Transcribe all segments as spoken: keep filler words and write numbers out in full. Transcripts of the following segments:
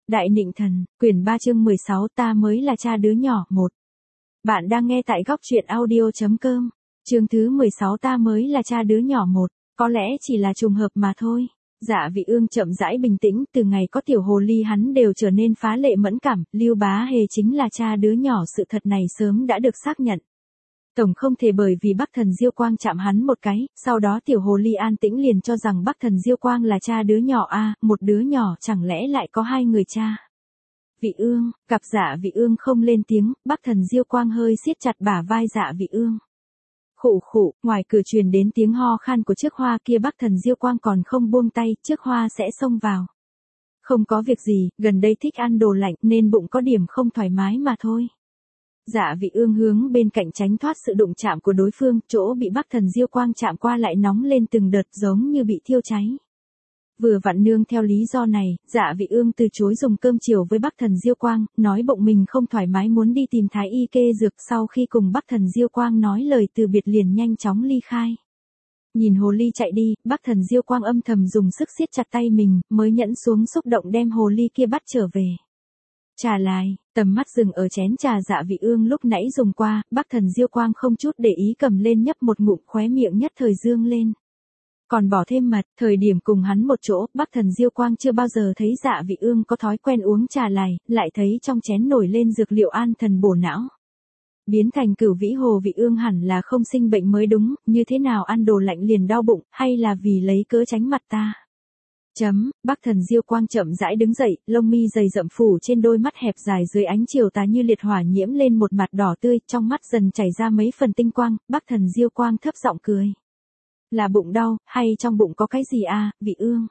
Đại Nịnh Thần, quyển ba chương mười sáu ta mới là cha đứa nhỏ, một. Bạn đang nghe tại góc truyện audio.com. Chương thứ mười sáu ta mới là cha đứa nhỏ một. Có lẽ chỉ là trùng hợp mà thôi. Dạ Vị Ương chậm rãi bình tĩnh, từ ngày có tiểu hồ ly hắn đều trở nên phá lệ mẫn cảm, Lưu Bá Hề chính là cha đứa nhỏ, sự thật này sớm đã được xác nhận. Tổng không thể bởi vì Bắc Thần Diêu Quang chạm hắn một cái, sau đó tiểu hồ ly an tĩnh liền cho rằng Bắc Thần Diêu Quang là cha đứa nhỏ a, à, một đứa nhỏ chẳng lẽ lại có hai người cha. Vị Ương, gặp Dạ Vị Ương không lên tiếng, Bắc Thần Diêu Quang hơi siết chặt bả vai Dạ Vị Ương. Khụ khụ, ngoài cửa truyền đến tiếng ho khan của Trước Hoa kia, Bắc Thần Diêu Quang còn không buông tay, Trước Hoa sẽ xông vào. Không có việc gì, gần đây thích ăn đồ lạnh nên bụng có điểm không thoải mái mà thôi. Dạ Vị Ương hướng bên cạnh tránh thoát sự đụng chạm của đối phương, chỗ bị Bắc Thần Diêu Quang chạm qua lại nóng lên từng đợt giống như bị thiêu cháy. Vừa vặn nương theo lý do này, Dạ Vị Ương từ chối dùng cơm chiều với Bắc Thần Diêu Quang, nói bụng mình không thoải mái muốn đi tìm thái y kê dược, sau khi cùng Bắc Thần Diêu Quang nói lời từ biệt liền nhanh chóng ly khai. Nhìn hồ ly chạy đi, Bắc Thần Diêu Quang âm thầm dùng sức siết chặt tay mình, mới nhẫn xuống xúc động đem hồ ly kia bắt trở về. Trà lại, tầm mắt dừng ở chén trà Dạ Vị Ương lúc nãy dùng qua, Bắc Thần Diêu Quang không chút để ý cầm lên nhấp một ngụm, khóe miệng nhất thời dương lên. Còn bỏ thêm mật, thời điểm cùng hắn một chỗ, Bắc Thần Diêu Quang chưa bao giờ thấy Dạ Vị Ương có thói quen uống trà lại, lại thấy trong chén nổi lên dược liệu an thần bổ não. Biến thành Cửu Vĩ Hồ, Vị Ương hẳn là không sinh bệnh mới đúng, như thế nào ăn đồ lạnh liền đau bụng, hay là vì lấy cớ tránh mặt ta. Chấm, Bắc Thần Diêu Quang chậm rãi đứng dậy, lông mi dày rậm phủ trên đôi mắt hẹp dài dưới ánh chiều tà như liệt hỏa nhiễm lên một mặt đỏ tươi, trong mắt dần chảy ra mấy phần tinh quang, Bắc Thần Diêu Quang thấp giọng cười. Là bụng đau, hay trong bụng có cái gì à, Vị Ương?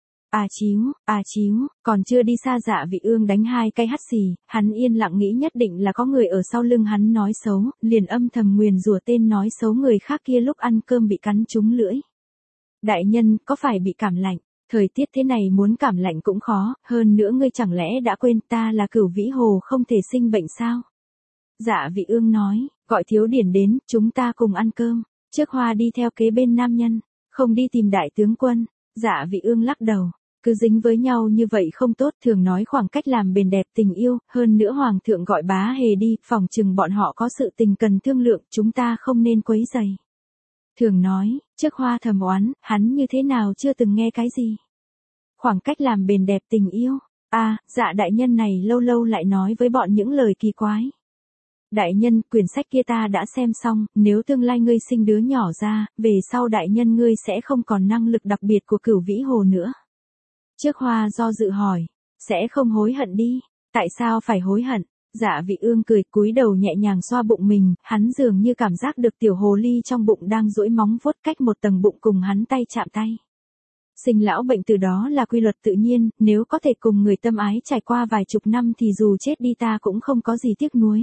À chíu, à chíu, còn chưa đi xa Dạ Vị Ương đánh hai cái hắt xì, hắn yên lặng nghĩ nhất định là có người ở sau lưng hắn nói xấu, liền âm thầm nguyền rủa tên nói xấu người khác kia lúc ăn cơm bị cắn trúng lưỡi. Đại nhân, có phải bị cảm lạnh? Thời tiết thế này muốn cảm lạnh cũng khó, hơn nữa ngươi chẳng lẽ đã quên ta là Cửu Vĩ Hồ không thể sinh bệnh sao? Dạ Vị Ương nói, gọi Thiếu Điển đến, chúng ta cùng ăn cơm. Trước Hoa đi theo kế bên nam nhân, không đi tìm đại tướng quân. Dạ Vị Ương lắc đầu, cứ dính với nhau như vậy không tốt, thường nói khoảng cách làm bền đẹp tình yêu, hơn nữa Hoàng thượng gọi Bá Hề đi, phòng chừng bọn họ có sự tình cần thương lượng, chúng ta không nên quấy rầy. Thường nói, Trước Hoa thầm oán, hắn như thế nào chưa từng nghe cái gì. Khoảng cách làm bền đẹp tình yêu, à, Dạ đại nhân này lâu lâu lại nói với bọn những lời kỳ quái. Đại nhân, quyển sách kia ta đã xem xong, nếu tương lai ngươi sinh đứa nhỏ ra, về sau đại nhân ngươi sẽ không còn năng lực đặc biệt của Cửu Vĩ Hồ nữa. Trước Hoa do dự hỏi, sẽ không hối hận đi, tại sao phải hối hận? Dạ Vị Ương cười, cúi đầu nhẹ nhàng xoa bụng mình, hắn dường như cảm giác được tiểu hồ ly trong bụng đang duỗi móng vuốt cách một tầng bụng cùng hắn tay chạm tay. Sinh lão bệnh từ đó là quy luật tự nhiên, nếu có thể cùng người tâm ái trải qua vài chục năm thì dù chết đi ta cũng không có gì tiếc nuối.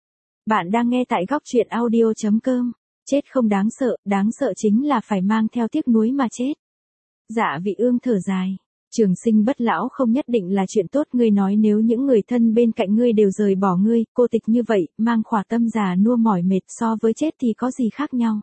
Bạn đang nghe tại góc truyện audio.com. Chết không đáng sợ, đáng sợ chính là phải mang theo tiếc nuối mà chết. Dạ Vị Ương thở dài. Trường sinh bất lão không nhất định là chuyện tốt, ngươi nói nếu những người thân bên cạnh ngươi đều rời bỏ ngươi, cô tịch như vậy, mang khỏa tâm già nua mỏi mệt so với chết thì có gì khác nhau.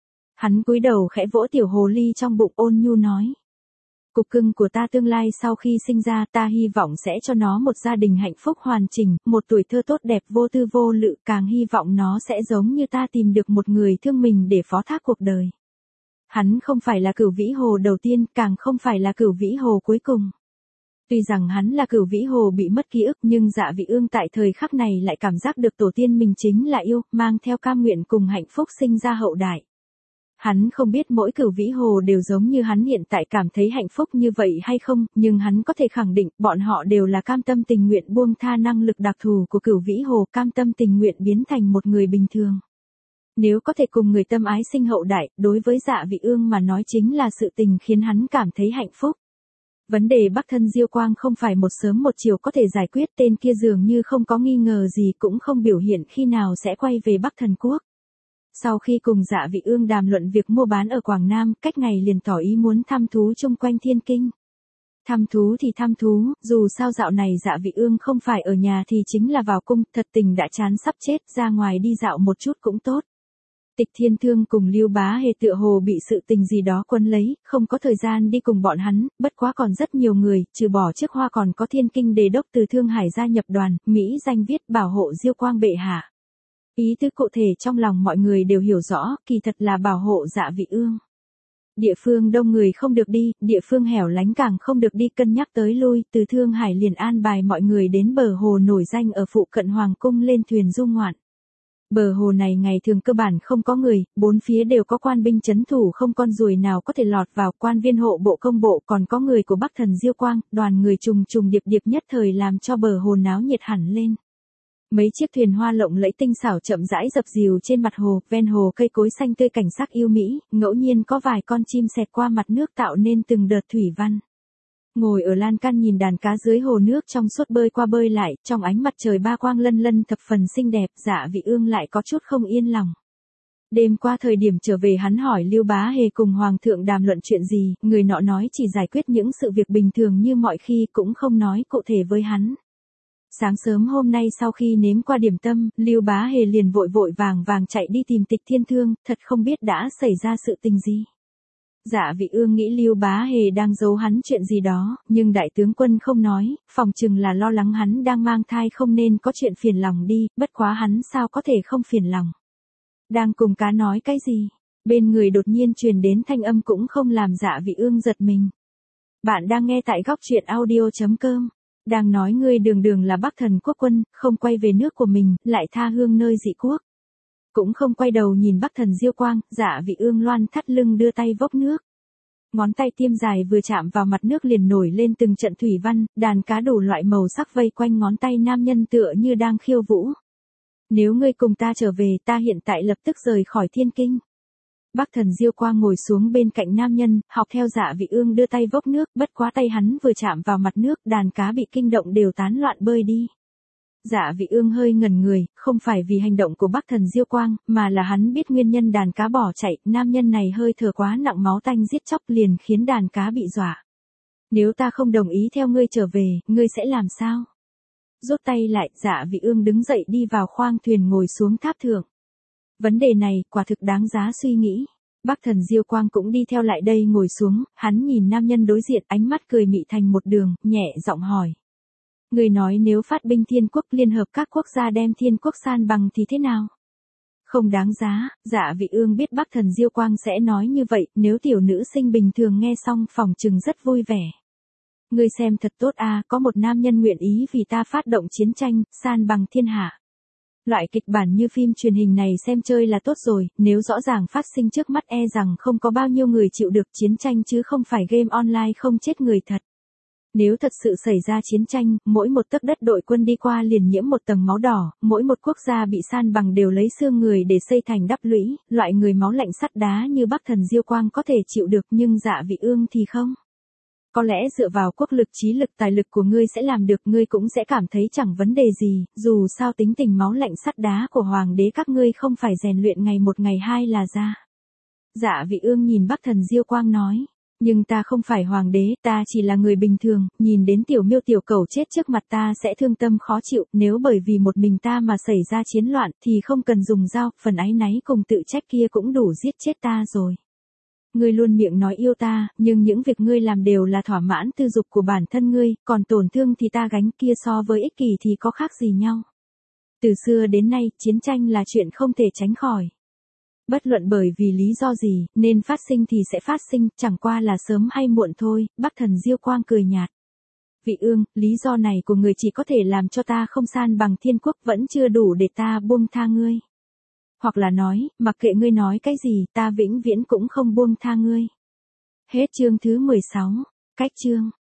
Hắn cúi đầu khẽ vỗ tiểu hồ ly trong bụng, ôn nhu nói. Cục cưng của ta tương lai sau khi sinh ra, ta hy vọng sẽ cho nó một gia đình hạnh phúc hoàn chỉnh, một tuổi thơ tốt đẹp vô tư vô lự, càng hy vọng nó sẽ giống như ta tìm được một người thương mình để phó thác cuộc đời. Hắn không phải là Cửu Vĩ Hồ đầu tiên, càng không phải là Cửu Vĩ Hồ cuối cùng. Tuy rằng hắn là Cửu Vĩ Hồ bị mất ký ức, nhưng Dạ Vị Ương tại thời khắc này lại cảm giác được tổ tiên mình chính là yêu, mang theo cam nguyện cùng hạnh phúc sinh ra hậu đại. Hắn không biết mỗi Cửu Vĩ Hồ đều giống như hắn hiện tại cảm thấy hạnh phúc như vậy hay không, nhưng hắn có thể khẳng định, bọn họ đều là cam tâm tình nguyện buông tha năng lực đặc thù của Cửu Vĩ Hồ, cam tâm tình nguyện biến thành một người bình thường. Nếu có thể cùng người tâm ái sinh hậu đại, đối với Dạ Vị Ương mà nói chính là sự tình khiến hắn cảm thấy hạnh phúc. Vấn đề Bắc Thân Diêu Quang không phải một sớm một chiều có thể giải quyết, tên kia dường như không có nghi ngờ gì cũng không biểu hiện khi nào sẽ quay về Bắc Thần Quốc. Sau khi cùng Dạ Vị Ương đàm luận việc mua bán ở Quảng Nam, cách ngày liền tỏ ý muốn thăm thú chung quanh Thiên Kinh. Thăm thú thì thăm thú, dù sao dạo này Dạ Vị Ương không phải ở nhà thì chính là vào cung, thật tình đã chán sắp chết, ra ngoài đi dạo một chút cũng tốt. Tịch Thiên Thương cùng Lưu Bá Hề tựa hồ bị sự tình gì đó quấn lấy, không có thời gian đi cùng bọn hắn, bất quá còn rất nhiều người, trừ bỏ trước Hoa còn có Thiên Kinh Đề đốc từ Thương Hải gia nhập đoàn, Mỹ danh viết bảo hộ Diêu Quang bệ hạ. Ý tứ cụ thể trong lòng mọi người đều hiểu rõ, kỳ thật là bảo hộ Dạ Vị Ương. Địa phương đông người không được đi, địa phương hẻo lánh càng không được đi, cân nhắc tới lui, từ Thương Hải liền an bài mọi người đến bờ hồ nổi danh ở phụ cận Hoàng cung lên thuyền du ngoạn. Bờ hồ này ngày thường cơ bản không có người, bốn phía đều có quan binh trấn thủ, không con ruồi nào có thể lọt vào, quan viên hộ bộ công bộ còn có người của Bắc Thần Diêu Quang, đoàn người trùng trùng điệp điệp nhất thời làm cho bờ hồ náo nhiệt hẳn lên. Mấy chiếc thuyền hoa lộng lẫy tinh xảo chậm rãi dập dìu trên mặt hồ, ven hồ cây cối xanh tươi cảnh sắc yêu mỹ, ngẫu nhiên có vài con chim xẹt qua mặt nước tạo nên từng đợt thủy văn. Ngồi ở lan can nhìn đàn cá dưới hồ nước trong suốt bơi qua bơi lại, trong ánh mặt trời ba quang lân lân thập phần xinh đẹp, Dạ Vị Ương lại có chút không yên lòng. Đêm qua thời điểm trở về hắn hỏi Lưu Bá Hề cùng Hoàng thượng đàm luận chuyện gì, người nọ nói chỉ giải quyết những sự việc bình thường như mọi khi, cũng không nói cụ thể với hắn. Sáng sớm hôm nay sau khi nếm qua điểm tâm, Lưu Bá Hề liền vội vội vàng vàng chạy đi tìm Tịch Thiên Thương, thật không biết đã xảy ra sự tình gì. Dạ Vị Ương nghĩ Lưu Bá Hề đang giấu hắn chuyện gì đó, nhưng đại tướng quân không nói, phòng chừng là lo lắng hắn đang mang thai không nên có chuyện phiền lòng đi, bất quá hắn sao có thể không phiền lòng. Đang cùng cá nói cái gì? Bên người đột nhiên truyền đến thanh âm cũng không làm Dạ Vị Ương giật mình. Bạn đang nghe tại góc truyện audio chấm com. Đang nói ngươi đường đường là Bắc Thần quốc quân, không quay về nước của mình, lại tha hương nơi dị quốc. Cũng không quay đầu nhìn Bắc Thần Diêu Quang, Dạ Vị Ương loan thắt lưng đưa tay vốc nước. Ngón tay tiêm dài vừa chạm vào mặt nước liền nổi lên từng trận thủy văn, đàn cá đủ loại màu sắc vây quanh ngón tay nam nhân tựa như đang khiêu vũ. Nếu ngươi cùng ta trở về, ta hiện tại lập tức rời khỏi Thiên Kinh. Bắc Thần Diêu Quang ngồi xuống bên cạnh nam nhân, học theo Dạ Vị Ương đưa tay vốc nước, bất quá tay hắn vừa chạm vào mặt nước, đàn cá bị kinh động đều tán loạn bơi đi. Dạ Vị Ương hơi ngẩn người, không phải vì hành động của Bắc Thần Diêu Quang, mà là hắn biết nguyên nhân đàn cá bỏ chạy, nam nhân này hơi thở quá nặng máu tanh giết chóc liền khiến đàn cá bị dọa. Nếu ta không đồng ý theo ngươi trở về, ngươi sẽ làm sao? Rút tay lại, Dạ Vị Ương đứng dậy đi vào khoang thuyền ngồi xuống tháp thượng. Vấn đề này, quả thực đáng giá suy nghĩ. Bắc Thần Diêu Quang cũng đi theo lại đây ngồi xuống, hắn nhìn nam nhân đối diện ánh mắt cười mị thành một đường, nhẹ giọng hỏi. Người nói nếu phát binh Thiên Quốc liên hợp các quốc gia đem Thiên Quốc san bằng thì thế nào? Không đáng giá, Dạ Vị Ương biết Bắc Thần Diêu Quang sẽ nói như vậy, nếu tiểu nữ sinh bình thường nghe xong phòng trừng rất vui vẻ. Ngươi xem thật tốt à, có một nam nhân nguyện ý vì ta phát động chiến tranh, san bằng thiên hạ. Loại kịch bản như phim truyền hình này xem chơi là tốt rồi, nếu rõ ràng phát sinh trước mắt e rằng không có bao nhiêu người chịu được chiến tranh chứ không phải game online không chết người thật. Nếu thật sự xảy ra chiến tranh, mỗi một tấc đất đội quân đi qua liền nhiễm một tầng máu đỏ, mỗi một quốc gia bị san bằng đều lấy xương người để xây thành đắp lũy, loại người máu lạnh sắt đá như Bắc Thần Diêu Quang có thể chịu được nhưng Dạ Vị Ương thì không. Có lẽ dựa vào quốc lực trí lực tài lực của ngươi sẽ làm được, ngươi cũng sẽ cảm thấy chẳng vấn đề gì, dù sao tính tình máu lạnh sắt đá của hoàng đế các ngươi không phải rèn luyện ngày một ngày hai là ra. Dạ Vị Ương nhìn Bắc Thần Diêu Quang nói, nhưng ta không phải hoàng đế, ta chỉ là người bình thường, nhìn đến tiểu miêu tiểu cầu chết trước mặt ta sẽ thương tâm khó chịu, nếu bởi vì một mình ta mà xảy ra chiến loạn thì không cần dùng dao, phần áy náy cùng tự trách kia cũng đủ giết chết ta rồi. Ngươi luôn miệng nói yêu ta, nhưng những việc ngươi làm đều là thỏa mãn tư dục của bản thân ngươi, còn tổn thương thì ta gánh, kia so với ích kỷ thì có khác gì nhau. Từ xưa đến nay, chiến tranh là chuyện không thể tránh khỏi. Bất luận bởi vì lý do gì, nên phát sinh thì sẽ phát sinh, chẳng qua là sớm hay muộn thôi, Bắc Thần Diêu Quang cười nhạt. Vị Ương, lý do này của người chỉ có thể làm cho ta không san bằng Thiên Quốc vẫn chưa đủ để ta buông tha ngươi. Hoặc là nói, mặc kệ ngươi nói cái gì, ta vĩnh viễn cũng không buông tha ngươi. Hết chương thứ mười sáu. Cách chương.